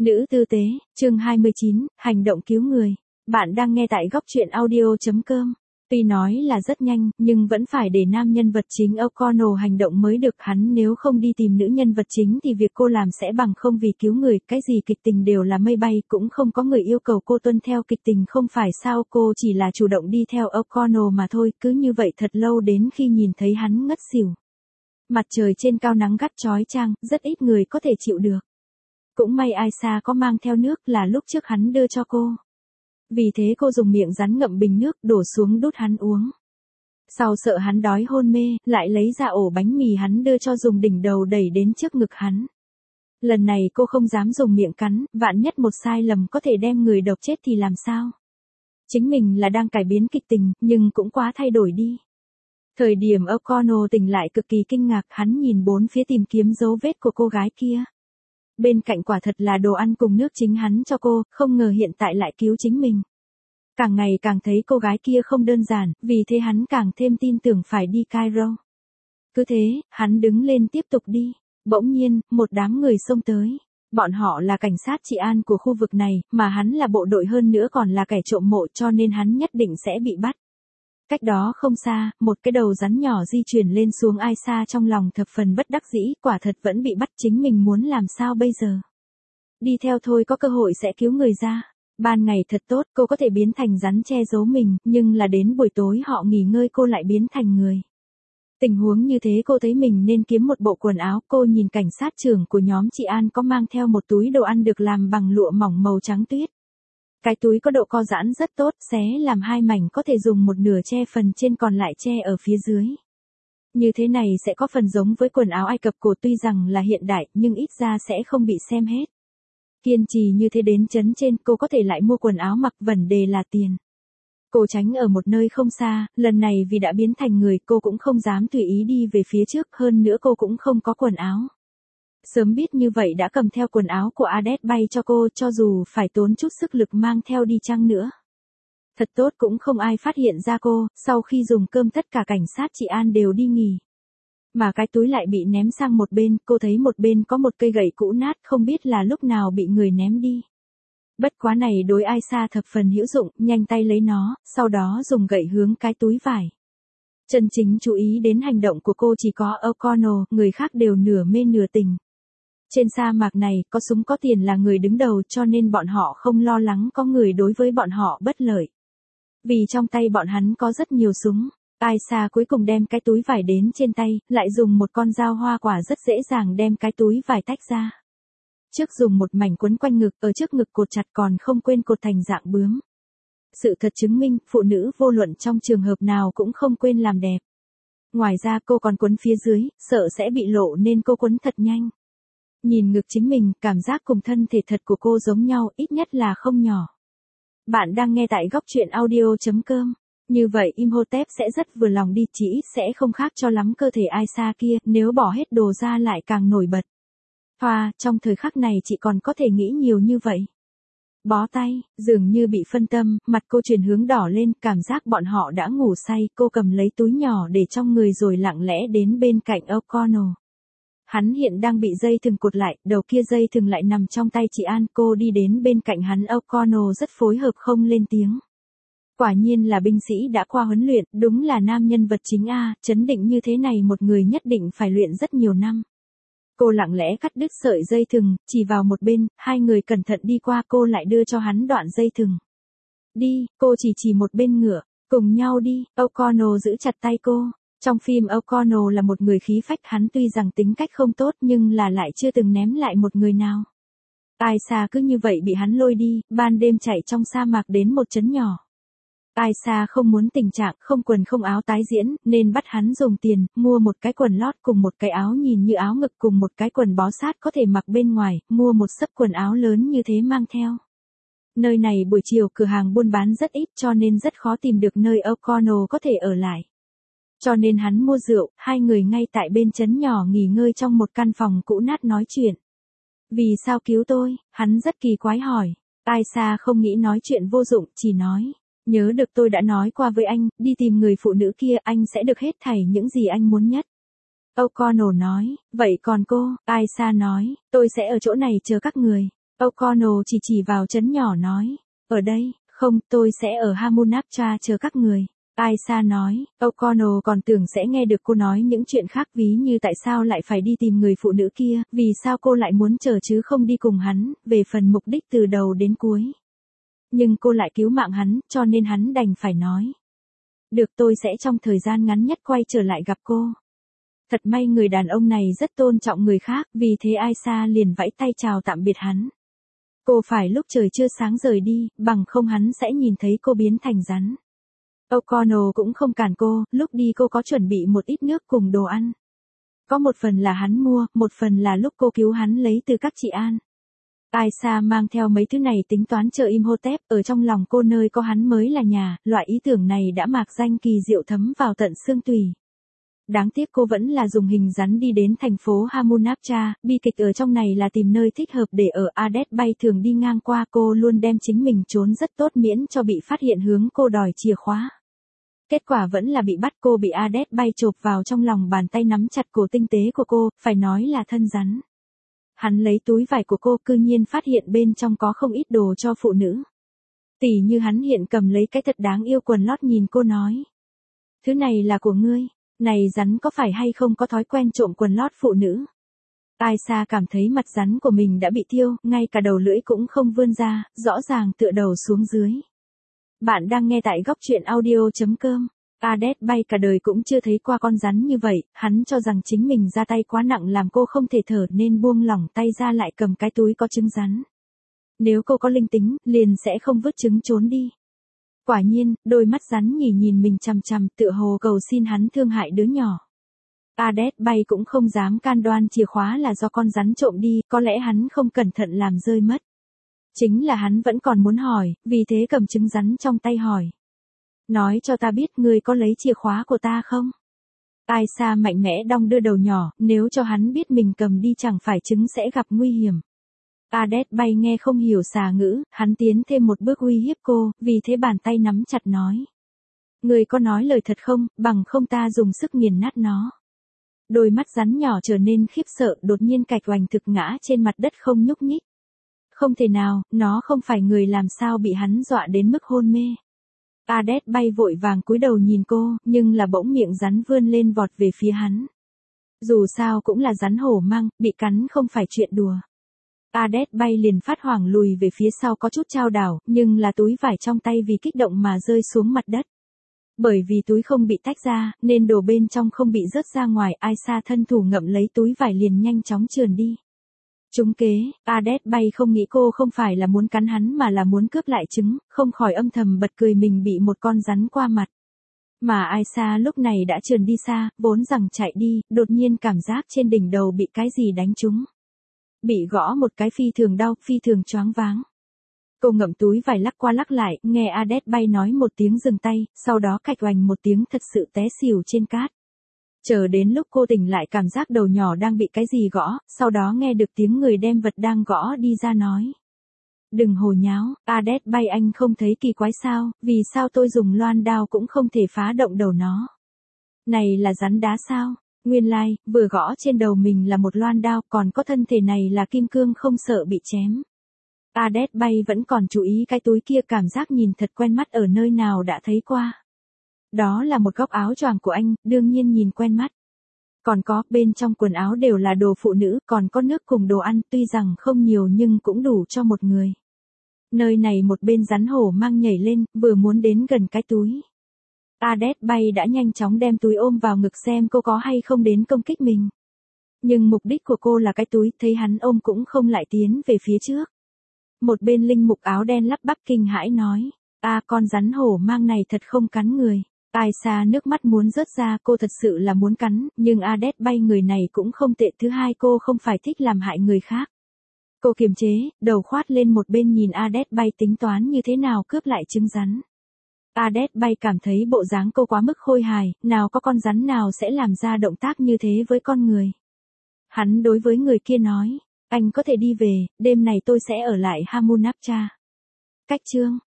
Nữ tư tế, chương 29, hành động cứu người. Bạn đang nghe tại góc truyện audio.com. Tuy nói là rất nhanh, nhưng vẫn phải để nam nhân vật chính O'Connell hành động mới được. Hắn nếu không đi tìm nữ nhân vật chính thì việc cô làm sẽ bằng không, vì cứu người, cái gì kịch tình đều là mây bay, cũng không có người yêu cầu cô tuân theo kịch tình, không phải sao, cô chỉ là chủ động đi theo O'Connell mà thôi. Cứ như vậy thật lâu đến khi nhìn thấy hắn ngất xỉu. Mặt trời trên cao, nắng gắt chói chang, rất ít người có thể chịu được. Cũng may Aisha có mang theo nước, là lúc trước hắn đưa cho cô. Vì thế cô dùng miệng rắn ngậm bình nước đổ xuống đút hắn uống. Sau sợ hắn đói hôn mê, lại lấy ra ổ bánh mì hắn đưa cho, dùng đỉnh đầu đẩy đến trước ngực hắn. Lần này cô không dám dùng miệng cắn, vạn nhất một sai lầm có thể đem người độc chết thì làm sao? Chính mình là đang cải biến kịch tình, nhưng cũng quá thay đổi đi. Thời điểm O'Connell tỉnh lại cực kỳ kinh ngạc, hắn nhìn bốn phía tìm kiếm dấu vết của cô gái kia. Bên cạnh quả thật là đồ ăn cùng nước chính hắn cho cô, không ngờ hiện tại lại cứu chính mình. Càng ngày càng thấy cô gái kia không đơn giản, vì thế hắn càng thêm tin tưởng phải đi Cairo. Cứ thế, hắn đứng lên tiếp tục đi. Bỗng nhiên, một đám người xông tới. Bọn họ là cảnh sát trị an của khu vực này, mà hắn là bộ đội, hơn nữa còn là kẻ trộm mộ, cho nên hắn nhất định sẽ bị bắt. Cách đó không xa, một cái đầu rắn nhỏ di chuyển lên xuống. Aisha trong lòng thập phần bất đắc dĩ, quả thật vẫn bị bắt, chính mình muốn làm sao bây giờ? Đi theo thôi, có cơ hội sẽ cứu người ra. Ban ngày thật tốt, cô có thể biến thành rắn che giấu mình, nhưng là đến buổi tối họ nghỉ ngơi cô lại biến thành người. Tình huống như thế cô thấy mình nên kiếm một bộ quần áo. Cô nhìn cảnh sát trưởng của nhóm chị An có mang theo một túi đồ ăn được làm bằng lụa mỏng màu trắng tuyết. Cái túi có độ co giãn rất tốt, xé làm hai mảnh có thể dùng một nửa che phần trên, còn lại che ở phía dưới. Như thế này sẽ có phần giống với quần áo Ai Cập cổ, tuy rằng là hiện đại nhưng ít ra sẽ không bị xem hết. Kiên trì như thế đến trấn trên, cô có thể lại mua quần áo mặc, vấn đề là tiền. Cô tránh ở một nơi không xa, lần này vì đã biến thành người cô cũng không dám tùy ý đi về phía trước, hơn nữa cô cũng không có quần áo. Sớm biết như vậy đã cầm theo quần áo của Ades bay cho cô, cho dù phải tốn chút sức lực mang theo đi chăng nữa. Thật tốt cũng không ai phát hiện ra cô, sau khi dùng cơm tất cả cảnh sát chị An đều đi nghỉ. Mà cái túi lại bị ném sang một bên, cô thấy một bên có một cây gậy cũ nát, không biết là lúc nào bị người ném đi. Bất quá này đối Aisha thập phần hữu dụng, nhanh tay lấy nó, sau đó dùng gậy hướng cái túi vải. Chân chính chú ý đến hành động của cô chỉ có O'Connell, người khác đều nửa mê nửa tình. Trên sa mạc này, có súng có tiền là người đứng đầu, cho nên bọn họ không lo lắng có người đối với bọn họ bất lợi. Vì trong tay bọn hắn có rất nhiều súng. Aisha cuối cùng đem cái túi vải đến trên tay, lại dùng một con dao hoa quả rất dễ dàng đem cái túi vải tách ra. Trước dùng một mảnh quấn quanh ngực, ở trước ngực cột chặt, còn không quên cột thành dạng bướm. Sự thật chứng minh, phụ nữ vô luận trong trường hợp nào cũng không quên làm đẹp. Ngoài ra cô còn quấn phía dưới, sợ sẽ bị lộ nên cô quấn thật nhanh. Nhìn ngực chính mình, cảm giác cùng thân thể thật của cô giống nhau, ít nhất là không nhỏ. Bạn đang nghe tại góc truyện audio.com. Như vậy Imhotep sẽ rất vừa lòng đi, chỉ ít sẽ không khác cho lắm cơ thể Aisha kia, nếu bỏ hết đồ ra lại càng nổi bật. Hoa, trong thời khắc này chị còn có thể nghĩ nhiều như vậy. Bó tay, dường như bị phân tâm, mặt cô chuyển hướng đỏ lên, cảm giác bọn họ đã ngủ say, cô cầm lấy túi nhỏ để trong người rồi lặng lẽ đến bên cạnh O'Connell. Hắn hiện đang bị dây thừng cột lại, đầu kia dây thừng lại nằm trong tay chị An, cô đi đến bên cạnh hắn. O'Connell rất phối hợp không lên tiếng. Quả nhiên là binh sĩ đã qua huấn luyện, đúng là nam nhân vật chính a, chấn định như thế này một người nhất định phải luyện rất nhiều năm. Cô lặng lẽ cắt đứt sợi dây thừng, chỉ vào một bên, hai người cẩn thận đi qua, cô lại đưa cho hắn đoạn dây thừng. Đi, cô chỉ một bên ngựa, cùng nhau đi. O'Connell giữ chặt tay cô. Trong phim O'Connell là một người khí phách, hắn tuy rằng tính cách không tốt nhưng là lại chưa từng ném lại một người nào. Aisha cứ như vậy bị hắn lôi đi, ban đêm chạy trong sa mạc đến một trấn nhỏ. Aisha không muốn tình trạng không quần không áo tái diễn, nên bắt hắn dùng tiền, mua một cái quần lót cùng một cái áo nhìn như áo ngực cùng một cái quần bó sát có thể mặc bên ngoài, mua một xấp quần áo lớn như thế mang theo. Nơi này buổi chiều cửa hàng buôn bán rất ít, cho nên rất khó tìm được nơi O'Connell có thể ở lại. Cho nên hắn mua rượu, hai người ngay tại bên trấn nhỏ nghỉ ngơi trong một căn phòng cũ nát nói chuyện. Vì sao cứu tôi? Hắn rất kỳ quái hỏi. Aisha không nghĩ nói chuyện vô dụng, chỉ nói. Nhớ được tôi đã nói qua với anh, đi tìm người phụ nữ kia, anh sẽ được hết thảy những gì anh muốn nhất. O'Connell nói, vậy còn cô? Aisha nói, tôi sẽ ở chỗ này chờ các người. O'Connell chỉ vào trấn nhỏ nói. Ở đây, không, tôi sẽ ở Hamunaptra chờ các người. Aisha nói, O'Connell còn tưởng sẽ nghe được cô nói những chuyện khác ví như tại sao lại phải đi tìm người phụ nữ kia, vì sao cô lại muốn chờ chứ không đi cùng hắn, về phần mục đích từ đầu đến cuối. Nhưng cô lại cứu mạng hắn, cho nên hắn đành phải nói. Được, tôi sẽ trong thời gian ngắn nhất quay trở lại gặp cô. Thật may người đàn ông này rất tôn trọng người khác, vì thế Aisha liền vẫy tay chào tạm biệt hắn. Cô phải lúc trời chưa sáng rời đi, bằng không hắn sẽ nhìn thấy cô biến thành rắn. O'Connell cũng không cản cô, lúc đi cô có chuẩn bị một ít nước cùng đồ ăn. Có một phần là hắn mua, một phần là lúc cô cứu hắn lấy từ các chị An. Aisha mang theo mấy thứ này tính toán chờ Imhotep, ở trong lòng cô nơi có hắn mới là nhà, loại ý tưởng này đã mạc danh kỳ diệu thấm vào tận xương tủy. Đáng tiếc cô vẫn là dùng hình rắn đi đến thành phố Hamunaptra, bi kịch ở trong này là tìm nơi thích hợp để ở. Ades Bay thường đi ngang qua, cô luôn đem chính mình trốn rất tốt miễn cho bị phát hiện hướng cô đòi chìa khóa. Kết quả vẫn là bị bắt, cô bị Ades Bay chộp vào trong lòng bàn tay nắm chặt cổ tinh tế của cô, phải nói là thân rắn. Hắn lấy túi vải của cô, cư nhiên phát hiện bên trong có không ít đồ cho phụ nữ. Tỉ như hắn hiện cầm lấy cái thật đáng yêu quần lót nhìn cô nói. Thứ này là của ngươi. Này rắn có phải hay không có thói quen trộm quần lót phụ nữ? Aisha cảm thấy mặt rắn của mình đã bị thiêu, ngay cả đầu lưỡi cũng không vươn ra, rõ ràng tựa đầu xuống dưới. Bạn đang nghe tại góc truyện audio.com. Ades Bay cả đời cũng chưa thấy qua con rắn như vậy, hắn cho rằng chính mình ra tay quá nặng làm cô không thể thở nên buông lỏng tay ra lại cầm cái túi có trứng rắn. Nếu cô có linh tính, liền sẽ không vứt trứng trốn đi. Quả nhiên, đôi mắt rắn nhìn mình chằm chằm, tựa hồ cầu xin hắn thương hại đứa nhỏ. Ades Bay cũng không dám can đoan chìa khóa là do con rắn trộm đi, có lẽ hắn không cẩn thận làm rơi mất. Chính là hắn vẫn còn muốn hỏi, vì thế cầm trứng rắn trong tay hỏi. Nói cho ta biết ngươi có lấy chìa khóa của ta không? Aisha mạnh mẽ đong đưa đầu nhỏ, nếu cho hắn biết mình cầm đi chẳng phải trứng sẽ gặp nguy hiểm. Ades Bay nghe không hiểu xà ngữ, hắn tiến thêm một bước uy hiếp cô, vì thế bàn tay nắm chặt nói. Ngươi có nói lời thật không, bằng không ta dùng sức nghiền nát nó. Đôi mắt rắn nhỏ trở nên khiếp sợ, đột nhiên cạch oành thực ngã trên mặt đất không nhúc nhích. Không thể nào, nó không phải người, làm sao bị hắn dọa đến mức hôn mê. Ades Bay vội vàng cúi đầu nhìn cô, nhưng là bỗng miệng rắn vươn lên vọt về phía hắn. Dù sao cũng là rắn hổ mang, bị cắn không phải chuyện đùa. Ades Bay liền phát hoảng lùi về phía sau có chút chao đảo, nhưng là túi vải trong tay vì kích động mà rơi xuống mặt đất. Bởi vì túi không bị tách ra, nên đồ bên trong không bị rớt ra ngoài, Aisha thân thủ ngậm lấy túi vải liền nhanh chóng trườn đi. Trúng kế, Ades Bay không nghĩ cô không phải là muốn cắn hắn mà là muốn cướp lại trứng, không khỏi âm thầm bật cười mình bị một con rắn qua mặt. Mà Aisha lúc này đã trườn đi xa, vốn rằng chạy đi, đột nhiên cảm giác trên đỉnh đầu bị cái gì đánh trúng. Bị gõ một cái phi thường đau, phi thường choáng váng. Cô ngậm túi vải lắc qua lắc lại, nghe Ades Bay nói một tiếng dừng tay, sau đó cạch oành một tiếng thật sự té xỉu trên cát. Chờ đến lúc cô tỉnh lại cảm giác đầu nhỏ đang bị cái gì gõ, sau đó nghe được tiếng người đem vật đang gõ đi ra nói. Đừng hồ nháo, Ades Bay anh không thấy kỳ quái sao, vì sao tôi dùng loan đao cũng không thể phá động đầu nó. Này là rắn đá sao? Nguyên lai, vừa gõ trên đầu mình là một loan đao, còn có thân thể này là kim cương không sợ bị chém. Ades Bay vẫn còn chú ý cái túi kia, cảm giác nhìn thật quen mắt, ở nơi nào đã thấy qua. Đó là một góc áo choàng của anh, đương nhiên nhìn quen mắt. Còn có, bên trong quần áo đều là đồ phụ nữ, còn có nước cùng đồ ăn, tuy rằng không nhiều nhưng cũng đủ cho một người. Nơi này một bên rắn hổ mang nhảy lên, vừa muốn đến gần cái túi. Ades Bay đã nhanh chóng đem túi ôm vào ngực xem cô có hay không đến công kích mình. Nhưng mục đích của cô là cái túi, thấy hắn ôm cũng không lại tiến về phía trước. Một bên linh mục áo đen lắp bắp kinh hãi nói, con rắn hổ mang này thật không cắn người. Aisha nước mắt muốn rớt ra, cô thật sự là muốn cắn, nhưng Ades Bay người này cũng không tệ, thứ hai cô không phải thích làm hại người khác. Cô kiềm chế, đầu khoát lên một bên nhìn Ades Bay tính toán như thế nào cướp lại trứng rắn. Ades Bay cảm thấy bộ dáng cô quá mức khôi hài, nào có con rắn nào sẽ làm ra động tác như thế với con người. Hắn đối với người kia nói, anh có thể đi về, đêm này tôi sẽ ở lại Hamunaptra. Cách chương